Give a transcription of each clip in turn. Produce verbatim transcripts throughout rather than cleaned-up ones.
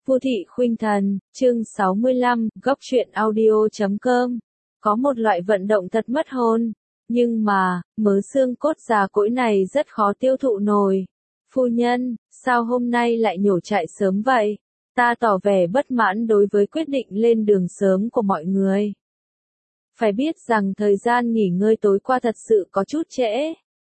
Vu Thị Khuynh Thần, chương sáu mươi lăm, góc truyện audio chấm com. Có một loại vận động thật mất hồn, nhưng mà, mớ xương cốt già cỗi này rất khó tiêu thụ nổi. Phu nhân, sao hôm nay lại nhổ trại sớm vậy? Ta tỏ vẻ bất mãn đối với quyết định lên đường sớm của mọi người. Phải biết rằng thời gian nghỉ ngơi tối qua thật sự có chút trễ.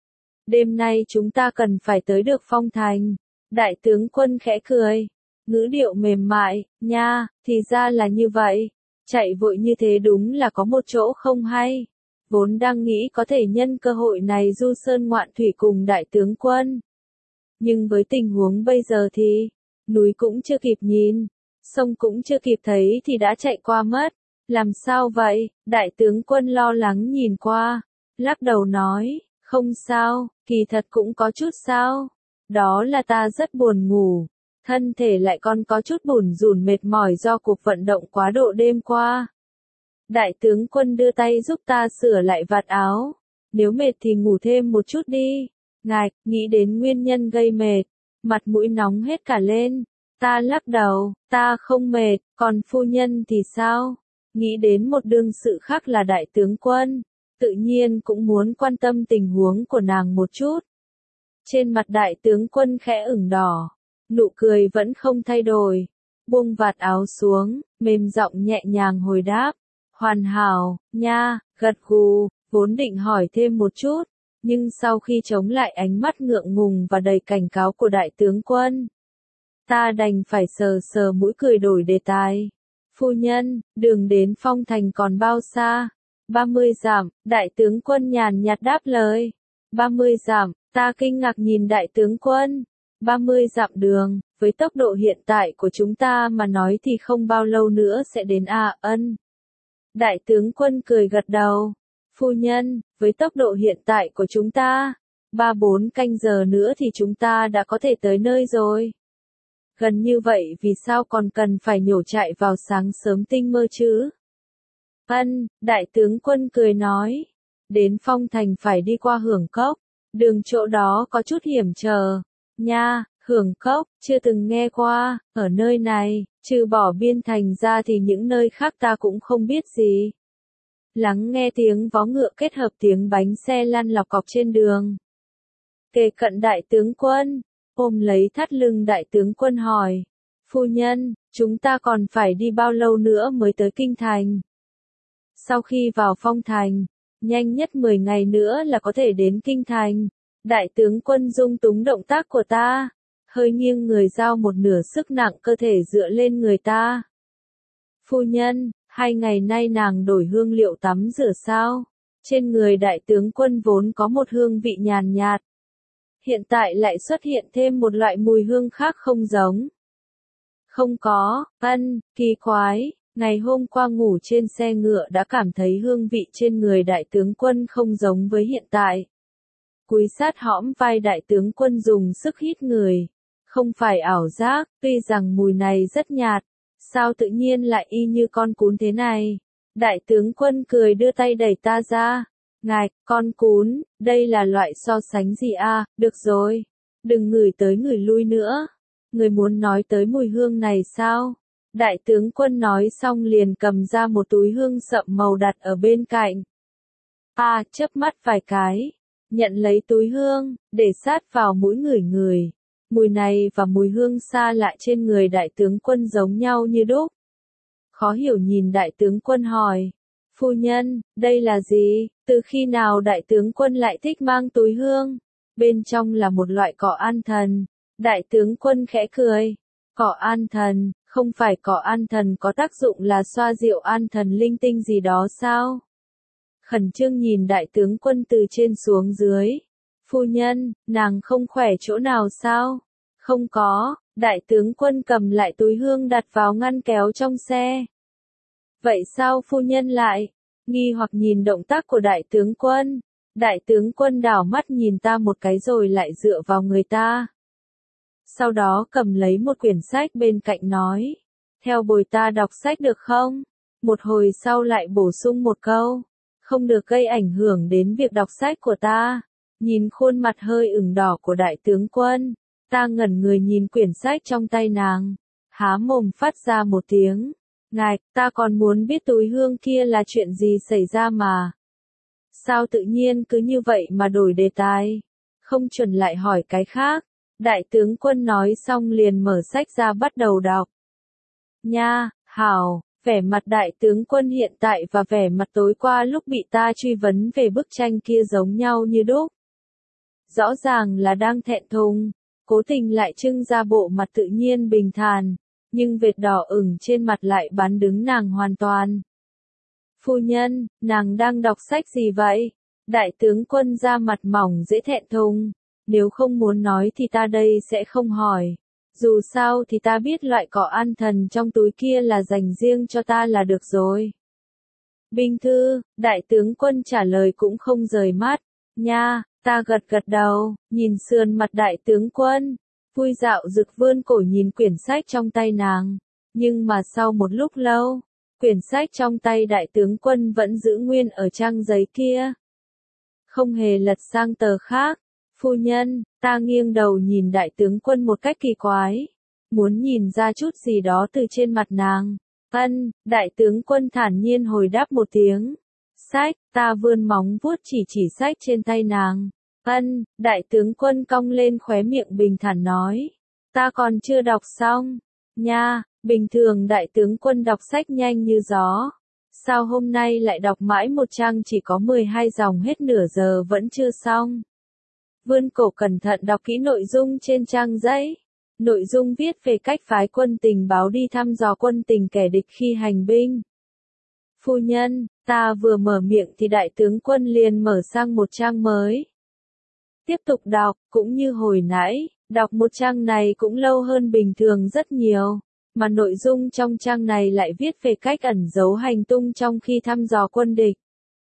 Đêm nay chúng ta cần phải tới được Phong Thành. Đại tướng quân khẽ cười. Ngữ điệu mềm mại, nha, thì ra là như vậy. Chạy vội như thế đúng là có một chỗ không hay. Vốn đang nghĩ có thể nhân cơ hội này du sơn ngoạn thủy cùng đại tướng quân. Nhưng với tình huống bây giờ thì, núi cũng chưa kịp nhìn, sông cũng chưa kịp thấy thì đã chạy qua mất. Làm sao vậy? Đại tướng quân lo lắng nhìn qua, lắc đầu nói, không sao, kỳ thật cũng có chút sao. Đó là ta rất buồn ngủ. Thân thể lại còn có chút bủn rủn mệt mỏi do cuộc vận động quá độ đêm qua. Đại tướng quân đưa tay giúp ta sửa lại vạt áo. Nếu mệt thì ngủ thêm một chút đi. Ngài, nghĩ đến nguyên nhân gây mệt. Mặt mũi nóng hết cả lên. Ta lắc đầu, ta không mệt, còn phu nhân thì sao? Nghĩ đến một đương sự khác là đại tướng quân. Tự nhiên cũng muốn quan tâm tình huống của nàng một chút. Trên mặt đại tướng quân khẽ ửng đỏ. Nụ cười vẫn không thay đổi, buông vạt áo xuống, mềm giọng nhẹ nhàng hồi đáp, hoàn hảo, nha, gật gù, vốn định hỏi thêm một chút, nhưng sau khi chống lại ánh mắt ngượng ngùng và đầy cảnh cáo của đại tướng quân, ta đành phải sờ sờ mũi cười đổi đề tài. Phu nhân, đường đến Phong Thành còn bao xa? ba mươi dặm, đại tướng quân nhàn nhạt đáp lời. ba mươi dặm, ta kinh ngạc nhìn đại tướng quân. ba mươi dặm đường, với tốc độ hiện tại của chúng ta mà nói thì không bao lâu nữa sẽ đến A Ân. Đại tướng quân cười gật đầu. Phu nhân, với tốc độ hiện tại của chúng ta, ba bốn canh giờ nữa thì chúng ta đã có thể tới nơi rồi. Gần như vậy vì sao còn cần phải nhổ trại vào sáng sớm tinh mơ chứ? Ân, đại tướng quân cười nói. Đến Phong Thành phải đi qua Hưởng Cốc, đường chỗ đó có chút hiểm trở. Nha, Hưởng Cốc, chưa từng nghe qua, ở nơi này, trừ bỏ biên thành ra thì những nơi khác ta cũng không biết gì. Lắng nghe tiếng vó ngựa kết hợp tiếng bánh xe lăn lọc cọc trên đường. Kề cận đại tướng quân, ôm lấy thắt lưng đại tướng quân hỏi, phu nhân, chúng ta còn phải đi bao lâu nữa mới tới Kinh Thành? Sau khi vào Phong Thành, nhanh nhất mười ngày nữa là có thể đến Kinh Thành. Đại tướng quân dung túng động tác của ta, hơi nghiêng người giao một nửa sức nặng cơ thể dựa lên người ta. Phu nhân, hai ngày nay nàng đổi hương liệu tắm rửa sao? Trên người đại tướng quân vốn có một hương vị nhàn nhạt. Hiện tại lại xuất hiện thêm một loại mùi hương khác không giống. Không có, ân, kỳ quái, ngày hôm qua ngủ trên xe ngựa đã cảm thấy hương vị trên người đại tướng quân không giống với hiện tại. Cúi sát hõm vai đại tướng quân dùng sức hít người. Không phải ảo giác, tuy rằng mùi này rất nhạt. Sao tự nhiên lại y như con cún thế này? Đại tướng quân cười đưa tay đẩy ta ra. Ngài, con cún, đây là loại so sánh gì à? Được rồi. Đừng ngửi tới ngửi lui nữa. Người muốn nói tới mùi hương này sao? Đại tướng quân nói xong liền cầm ra một túi hương sậm màu đặt ở bên cạnh. À, chớp mắt vài cái. Nhận lấy túi hương, để sát vào mũi ngửi người. Mùi này và mùi hương xa lạ trên người đại tướng quân giống nhau như đúc. Khó hiểu nhìn đại tướng quân hỏi. Phu nhân, đây là gì? Từ khi nào đại tướng quân lại thích mang túi hương? Bên trong là một loại cỏ an thần. Đại tướng quân khẽ cười. Cỏ an thần, không phải cỏ an thần có tác dụng là xoa dịu an thần linh tinh gì đó sao? Khẩn trương nhìn đại tướng quân từ trên xuống dưới. Phu nhân, nàng không khỏe chỗ nào sao? Không có, đại tướng quân cầm lại túi hương đặt vào ngăn kéo trong xe. Vậy sao phu nhân lại? Nghi hoặc nhìn động tác của đại tướng quân. Đại tướng quân đảo mắt nhìn ta một cái rồi lại dựa vào người ta. Sau đó cầm lấy một quyển sách bên cạnh nói. Theo bồi ta đọc sách được không? Một hồi sau lại bổ sung một câu. Không được gây ảnh hưởng đến việc đọc sách của ta. Nhìn khuôn mặt hơi ửng đỏ của đại tướng quân, ta ngẩn người nhìn quyển sách trong tay nàng. há mồm phát ra một tiếng. Ngài, ta còn muốn biết túi hương kia là chuyện gì xảy ra mà. Sao tự nhiên cứ như vậy mà đổi đề tài? Không chuẩn lại hỏi cái khác. Đại tướng quân nói xong liền mở sách ra bắt đầu đọc. Nha, hảo, vẻ mặt đại tướng quân hiện tại và vẻ mặt tối qua lúc bị ta truy vấn về bức tranh kia giống nhau như đúc. Rõ ràng là đang thẹn thùng, cố tình lại trưng ra bộ mặt tự nhiên bình thản, nhưng vệt đỏ ửng trên mặt lại bán đứng nàng hoàn toàn. Phu nhân, nàng đang đọc sách gì vậy? Đại tướng quân ra mặt mỏng dễ thẹn thùng. Nếu không muốn nói thì ta đây sẽ không hỏi. Dù sao thì ta biết loại cỏ an thần trong túi kia là dành riêng cho ta là được rồi. Binh thư, đại tướng quân trả lời cũng không rời mắt. Nha, ta gật gật đầu, nhìn sườn mặt đại tướng quân. Vui dạo rực vươn cổ nhìn quyển sách trong tay nàng. Nhưng mà sau một lúc lâu, quyển sách trong tay đại tướng quân vẫn giữ nguyên ở trang giấy kia. Không hề lật sang tờ khác. Phu nhân, ta nghiêng đầu nhìn đại tướng quân một cách kỳ quái. Muốn nhìn ra chút gì đó từ trên mặt nàng. Ân, đại tướng quân thản nhiên hồi đáp một tiếng. Sách, ta vươn móng vuốt chỉ chỉ sách trên tay nàng. Ân, đại tướng quân cong lên khóe miệng bình thản nói. Ta còn chưa đọc xong. Nha, bình thường đại tướng quân đọc sách nhanh như gió. Sao hôm nay lại đọc mãi một trang chỉ có mười hai dòng hết nửa giờ vẫn chưa xong. Vươn cổ cẩn thận đọc kỹ nội dung trên trang giấy. Nội dung viết về cách phái quân tình báo đi thăm dò quân tình kẻ địch khi hành binh. Phu nhân, ta vừa mở miệng thì đại tướng quân liền mở sang một trang mới. Tiếp tục đọc, cũng như hồi nãy, đọc một trang này cũng lâu hơn bình thường rất nhiều. Mà nội dung trong trang này lại viết về cách ẩn giấu hành tung trong khi thăm dò quân địch.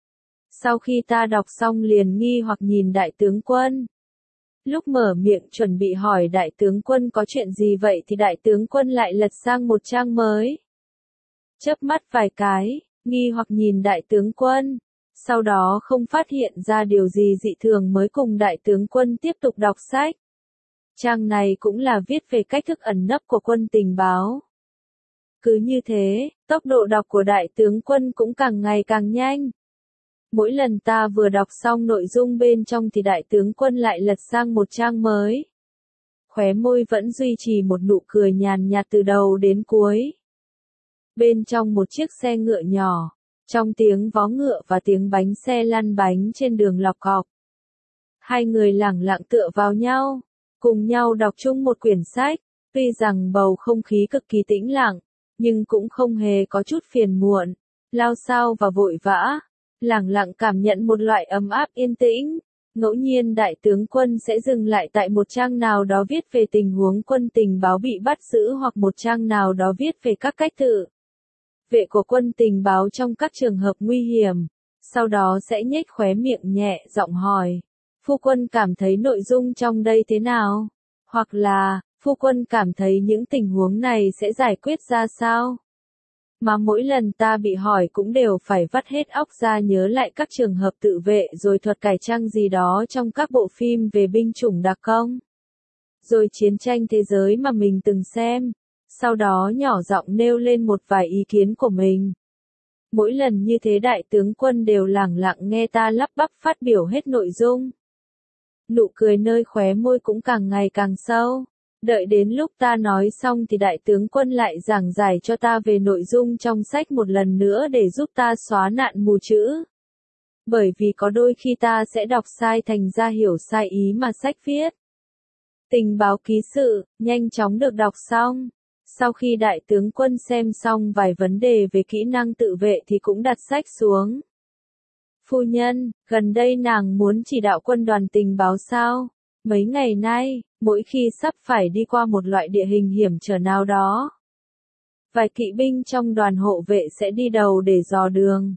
Sau khi ta đọc xong liền nghi hoặc nhìn đại tướng quân. Lúc mở miệng chuẩn bị hỏi đại tướng quân có chuyện gì vậy thì đại tướng quân lại lật sang một trang mới. Chớp mắt vài cái, nghi hoặc nhìn đại tướng quân. Sau đó không phát hiện ra điều gì dị thường mới cùng đại tướng quân tiếp tục đọc sách. Trang này cũng là viết về cách thức ẩn nấp của quân tình báo. Cứ như thế, tốc độ đọc của đại tướng quân cũng càng ngày càng nhanh. Mỗi lần ta vừa đọc xong nội dung bên trong thì đại tướng quân lại lật sang một trang mới. Khóe môi vẫn duy trì một nụ cười nhàn nhạt từ đầu đến cuối. Bên trong một chiếc xe ngựa nhỏ, trong tiếng vó ngựa và tiếng bánh xe lăn bánh trên đường lọc cọc. Hai người lẳng lặng tựa vào nhau, cùng nhau đọc chung một quyển sách, tuy rằng bầu không khí cực kỳ tĩnh lặng, nhưng cũng không hề có chút phiền muộn, lao xao và vội vã. Lẳng lặng cảm nhận một loại ấm áp yên tĩnh. Ngẫu nhiên đại tướng quân sẽ dừng lại tại một trang nào đó viết về tình huống quân tình báo bị bắt giữ hoặc một trang nào đó viết về các cách tự vệ của quân tình báo trong các trường hợp nguy hiểm. Sau đó sẽ nhếch khóe miệng nhẹ giọng hỏi. Phu quân cảm thấy nội dung trong đây thế nào? Hoặc là, phu quân cảm thấy những tình huống này sẽ giải quyết ra sao? Mà mỗi lần ta bị hỏi cũng đều phải vắt hết óc ra nhớ lại các trường hợp tự vệ rồi thuật cải trang gì đó trong các bộ phim về binh chủng đặc công. Rồi chiến tranh thế giới mà mình từng xem. Sau đó nhỏ giọng nêu lên một vài ý kiến của mình. Mỗi lần như thế đại tướng quân đều lẳng lặng nghe ta lắp bắp phát biểu hết nội dung. Nụ cười nơi khóe môi cũng càng ngày càng sâu. Đợi đến lúc ta nói xong thì đại tướng quân lại giảng giải cho ta về nội dung trong sách một lần nữa để giúp ta xóa nạn mù chữ. Bởi vì có đôi khi ta sẽ đọc sai thành ra hiểu sai ý mà sách viết. Tình báo ký sự, nhanh chóng được đọc xong. Sau khi đại tướng quân xem xong vài vấn đề về kỹ năng tự vệ thì cũng đặt sách xuống. Phu nhân, gần đây nàng muốn chỉ đạo quân đoàn tình báo sao? Mấy ngày nay, mỗi khi sắp phải đi qua một loại địa hình hiểm trở nào đó, vài kỵ binh trong đoàn hộ vệ sẽ đi đầu để dò đường.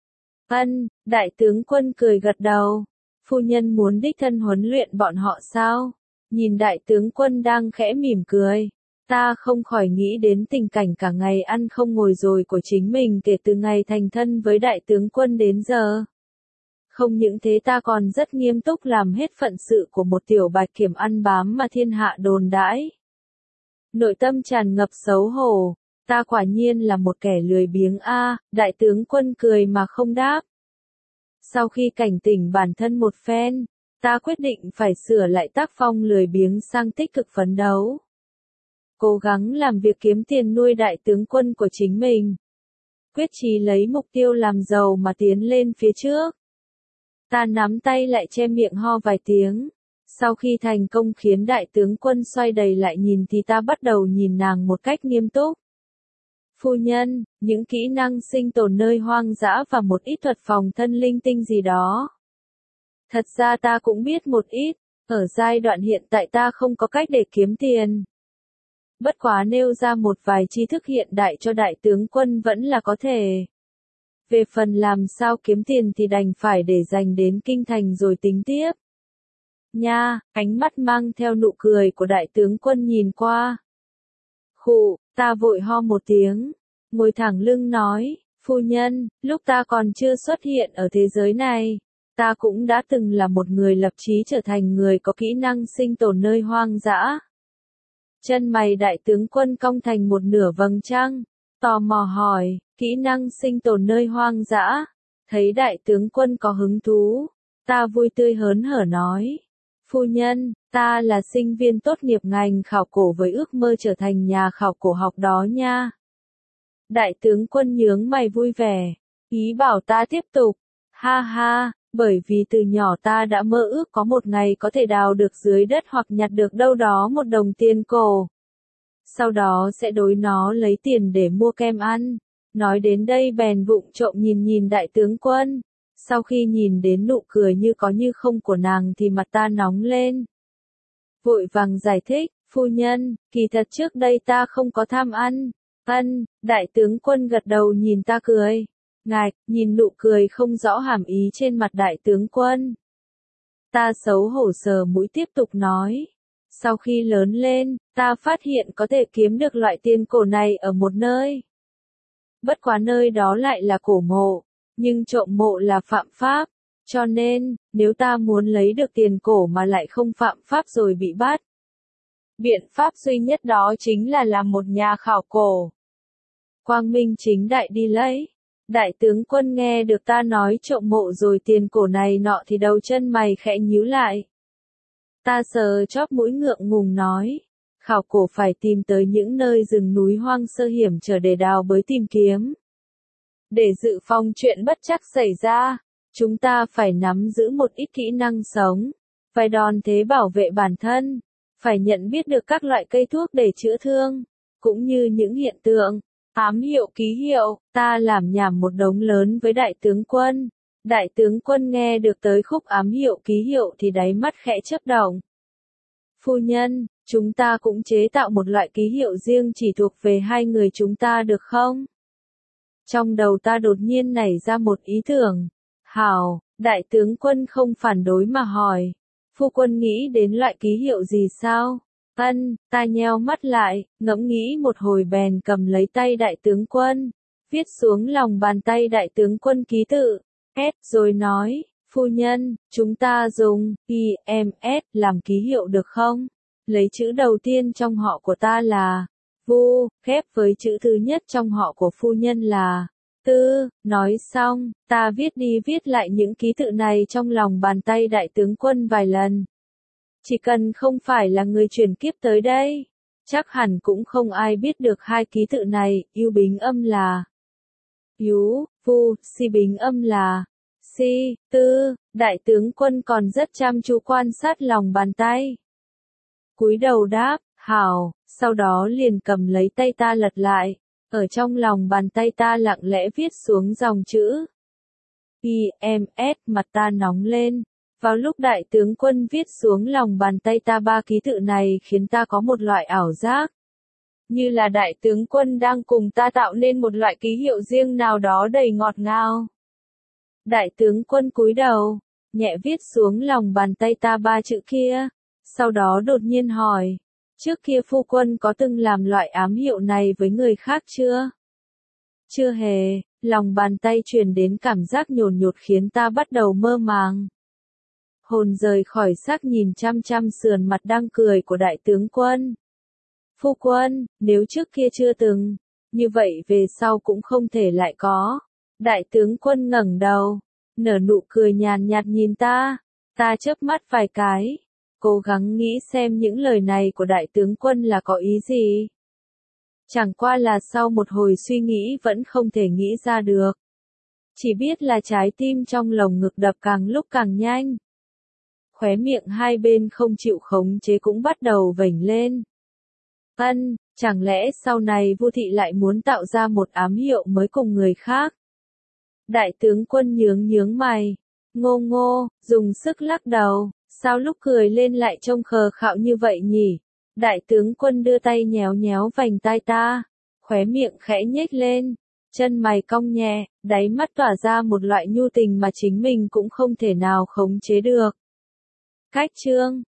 Ân, đại tướng quân cười gật đầu. Phu nhân muốn đích thân huấn luyện bọn họ sao? Nhìn đại tướng quân đang khẽ mỉm cười. Ta không khỏi nghĩ đến tình cảnh cả ngày ăn không ngồi rồi của chính mình kể từ ngày thành thân với đại tướng quân đến giờ. Không những thế ta còn rất nghiêm túc làm hết phận sự của một tiểu bạch kiểm ăn bám mà thiên hạ đồn đãi. nội tâm tràn ngập xấu hổ. Ta quả nhiên là một kẻ lười biếng a, đại tướng quân cười mà không đáp. Sau khi cảnh tỉnh bản thân một phen, ta quyết định phải sửa lại tác phong lười biếng sang tích cực phấn đấu. Cố gắng làm việc kiếm tiền nuôi đại tướng quân của chính mình. Quyết chí lấy mục tiêu làm giàu mà tiến lên phía trước. Ta nắm tay lại che miệng ho vài tiếng. Sau khi thành công khiến đại tướng quân xoay đầy lại nhìn thì ta bắt đầu nhìn nàng một cách nghiêm túc. Phu nhân, những kỹ năng sinh tồn nơi hoang dã và một ít thuật phòng thân linh tinh gì đó. Thật ra ta cũng biết một ít, ở giai đoạn hiện tại ta không có cách để kiếm tiền. Bất quá nêu ra một vài tri thức hiện đại cho đại tướng quân vẫn là có thể. Về phần làm sao kiếm tiền thì đành phải để dành đến kinh thành rồi tính tiếp. Nha, ánh mắt mang theo nụ cười của đại tướng quân nhìn qua. Khụ, ta vội ho một tiếng, ngồi thẳng lưng nói, phu nhân, lúc ta còn chưa xuất hiện ở thế giới này, ta cũng đã từng là một người lập chí trở thành người có kỹ năng sinh tồn nơi hoang dã. Chân mày đại tướng quân cong thành một nửa vầng trăng, tò mò hỏi, kỹ năng sinh tồn nơi hoang dã. Thấy đại tướng quân có hứng thú, ta vui tươi hớn hở nói, phu nhân, ta là sinh viên tốt nghiệp ngành khảo cổ với ước mơ trở thành nhà khảo cổ học đó nha. Đại tướng quân nhướng mày vui vẻ, ý bảo ta tiếp tục, ha ha, bởi vì từ nhỏ ta đã mơ ước có một ngày có thể đào được dưới đất hoặc nhặt được đâu đó một đồng tiền cổ. Sau đó sẽ đối nó lấy tiền để mua kem ăn. Nói đến đây bèn vụng trộm nhìn nhìn đại tướng quân. Sau khi nhìn đến nụ cười như có như không của nàng thì mặt ta nóng lên. Vội vàng giải thích, phu nhân, kỳ thật trước đây ta không có tham ăn. Ân, đại tướng quân gật đầu nhìn ta cười. Ngạch, nhìn nụ cười không rõ hàm ý trên mặt đại tướng quân. Ta xấu hổ sờ mũi tiếp tục nói. Sau khi lớn lên, ta phát hiện có thể kiếm được loại tiền cổ này ở một nơi. Bất quá nơi đó lại là cổ mộ, nhưng trộm mộ là phạm pháp. Cho nên, nếu ta muốn lấy được tiền cổ mà lại không phạm pháp rồi bị bắt. Biện pháp duy nhất đó chính là làm một nhà khảo cổ. Quang minh chính đại đi lấy. Đại tướng quân nghe được ta nói trộm mộ rồi tiền cổ này nọ thì đầu chân mày khẽ nhíu lại. Ta sờ chóp mũi ngượng ngùng nói, khảo cổ phải tìm tới những nơi rừng núi hoang sơ hiểm trở để đào bới tìm kiếm. Để dự phòng chuyện bất trắc xảy ra, chúng ta phải nắm giữ một ít kỹ năng sống, phải đòn thế bảo vệ bản thân, phải nhận biết được các loại cây thuốc để chữa thương, cũng như những hiện tượng, ám hiệu ký hiệu. Ta làm nhảm một đống lớn với đại tướng quân. Đại tướng quân nghe được tới khúc ám hiệu ký hiệu thì đáy mắt khẽ chớp động. Phu nhân, chúng ta cũng chế tạo một loại ký hiệu riêng chỉ thuộc về hai người chúng ta được không? Trong đầu ta đột nhiên nảy ra một ý tưởng. Hảo, đại tướng quân không phản đối mà hỏi. Phu quân nghĩ đến loại ký hiệu gì sao? Ân, ta nheo mắt lại, ngẫm nghĩ một hồi bèn cầm lấy tay đại tướng quân, viết xuống lòng bàn tay đại tướng quân ký tự, S rồi nói, phu nhân, chúng ta dùng I M S làm ký hiệu được không? Lấy chữ đầu tiên trong họ của ta là Vu, ghép với chữ thứ nhất trong họ của phu nhân là Tư. Nói xong, ta viết đi viết lại những ký tự này trong lòng bàn tay đại tướng quân vài lần. Chỉ cần không phải là người chuyển kiếp tới đây, chắc hẳn cũng không ai biết được hai ký tự này. Yêu bính âm là Yú, Vu, Si bính âm là Si, Tư. Đại tướng quân còn rất chăm chú quan sát lòng bàn tay. Cúi đầu đáp, hảo, sau đó liền cầm lấy tay ta lật lại, ở trong lòng bàn tay ta lặng lẽ viết xuống dòng chữ I M S. Mặt ta nóng lên. Vào lúc đại tướng quân viết xuống lòng bàn tay ta ba ký tự này khiến ta có một loại ảo giác. Như là đại tướng quân đang cùng ta tạo nên một loại ký hiệu riêng nào đó đầy ngọt ngào. Đại tướng quân cúi đầu, nhẹ viết xuống lòng bàn tay ta ba chữ kia, sau đó đột nhiên hỏi, trước kia phu quân có từng làm loại ám hiệu này với người khác chưa? Chưa hề, lòng bàn tay truyền đến cảm giác nhồn nhột khiến ta bắt đầu mơ màng. Hồn rời khỏi xác nhìn chăm chăm sườn mặt đang cười của đại tướng quân. Phu quân, nếu trước kia chưa từng, như vậy về sau cũng không thể lại có. Đại tướng quân ngẩng đầu, nở nụ cười nhàn nhạt nhìn ta, ta chớp mắt vài cái, cố gắng nghĩ xem những lời này của đại tướng quân là có ý gì. Chẳng qua là sau một hồi suy nghĩ vẫn không thể nghĩ ra được. Chỉ biết là trái tim trong lồng ngực đập càng lúc càng nhanh. Khóe miệng hai bên không chịu khống chế cũng bắt đầu vểnh lên. Ân, chẳng lẽ sau này Vu thị lại muốn tạo ra một ám hiệu mới cùng người khác? Đại tướng quân nhướng nhướng mày, ngô ngô, dùng sức lắc đầu, sao lúc cười lên lại trông khờ khạo như vậy nhỉ? Đại tướng quân đưa tay nhéo nhéo vành tai ta, khóe miệng khẽ nhếch lên, chân mày cong nhẹ, đáy mắt tỏa ra một loại nhu tình mà chính mình cũng không thể nào khống chế được. Cách chương